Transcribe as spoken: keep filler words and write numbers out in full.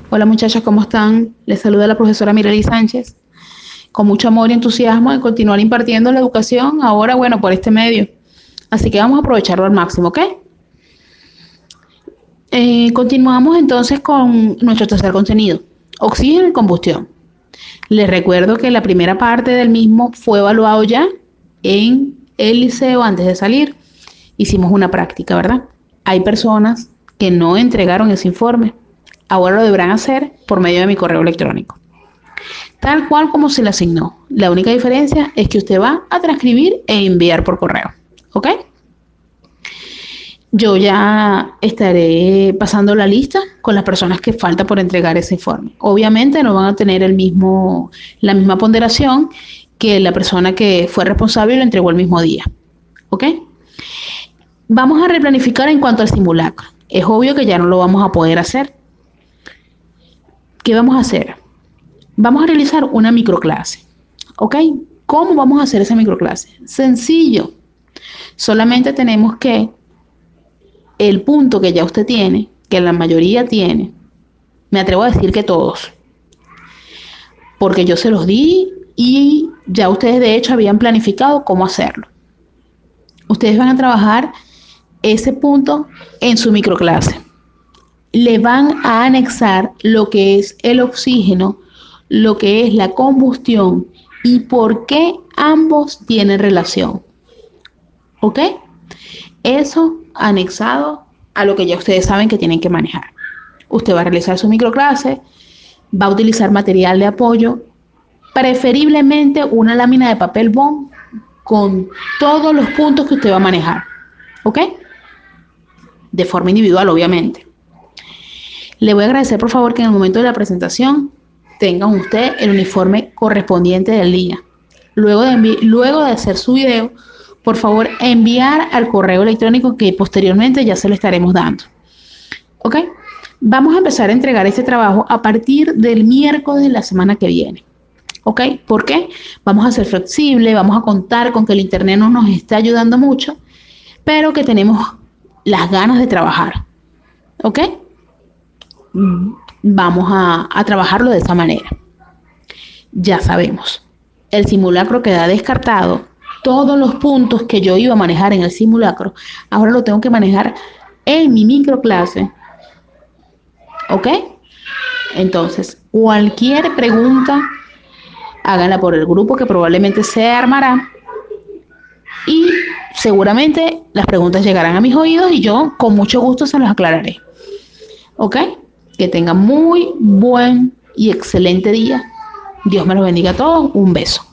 Hola muchachas, ¿cómo están? Les saluda la profesora Mireli Sánchez, con mucho amor y entusiasmo de continuar impartiendo la educación ahora, bueno, por este medio. Así que vamos a aprovecharlo al máximo, ¿ok? Eh, continuamos entonces con nuestro tercer contenido, oxígeno y combustión. Les recuerdo que la primera parte del mismo fue evaluado ya en el liceo antes de salir. Hicimos una práctica, ¿verdad? Hay personas que no entregaron ese informe. Ahora lo deberán hacer por medio de mi correo electrónico, tal cual como se le asignó. La única diferencia es que usted va a transcribir e enviar por correo, ¿ok? Yo ya estaré pasando la lista con las personas que falta por entregar ese informe. Obviamente no van a tener el mismo, la misma ponderación que la persona que fue responsable y lo entregó el mismo día, ¿ok? Vamos a replanificar en cuanto al simulacro. Es obvio que ya no lo vamos a poder hacer. ¿Qué vamos a hacer? Vamos a realizar una microclase, ¿ok? ¿Cómo vamos a hacer esa microclase? Sencillo. Solamente tenemos que el punto que ya usted tiene, que la mayoría tiene, me atrevo a decir que todos, porque yo se los di y ya ustedes de hecho habían planificado cómo hacerlo. Ustedes van a trabajar ese punto en su microclase. Le van a anexar lo que es el oxígeno, lo que es la combustión y por qué ambos tienen relación. ¿Ok? Eso anexado a lo que ya ustedes saben que tienen que manejar. Usted va a realizar su microclase, va a utilizar material de apoyo, preferiblemente una lámina de papel bond con todos los puntos que usted va a manejar. ¿Ok? De forma individual, obviamente. Le voy a agradecer, por favor, que en el momento de la presentación tengan usted el uniforme correspondiente del día. Luego de, luego de hacer su video, por favor, enviar al correo electrónico que posteriormente ya se lo estaremos dando. ¿Ok? Vamos a empezar a entregar este trabajo a partir del miércoles de la semana que viene. ¿Ok? ¿Por qué? Vamos a ser flexibles, vamos a contar con que el internet no nos está ayudando mucho, pero que tenemos las ganas de trabajar. ¿Ok? Vamos a, a trabajarlo de esa manera. Ya sabemos, el simulacro queda descartado. Todos los puntos que yo iba a manejar en el simulacro, ahora lo tengo que manejar en mi microclase. ¿Ok? Entonces, cualquier pregunta, háganla por el grupo que probablemente se armará y seguramente las preguntas llegarán a mis oídos y yo con mucho gusto se las aclararé. ¿Ok? Que tengan muy buen y excelente día. Dios me los bendiga a todos. Un beso.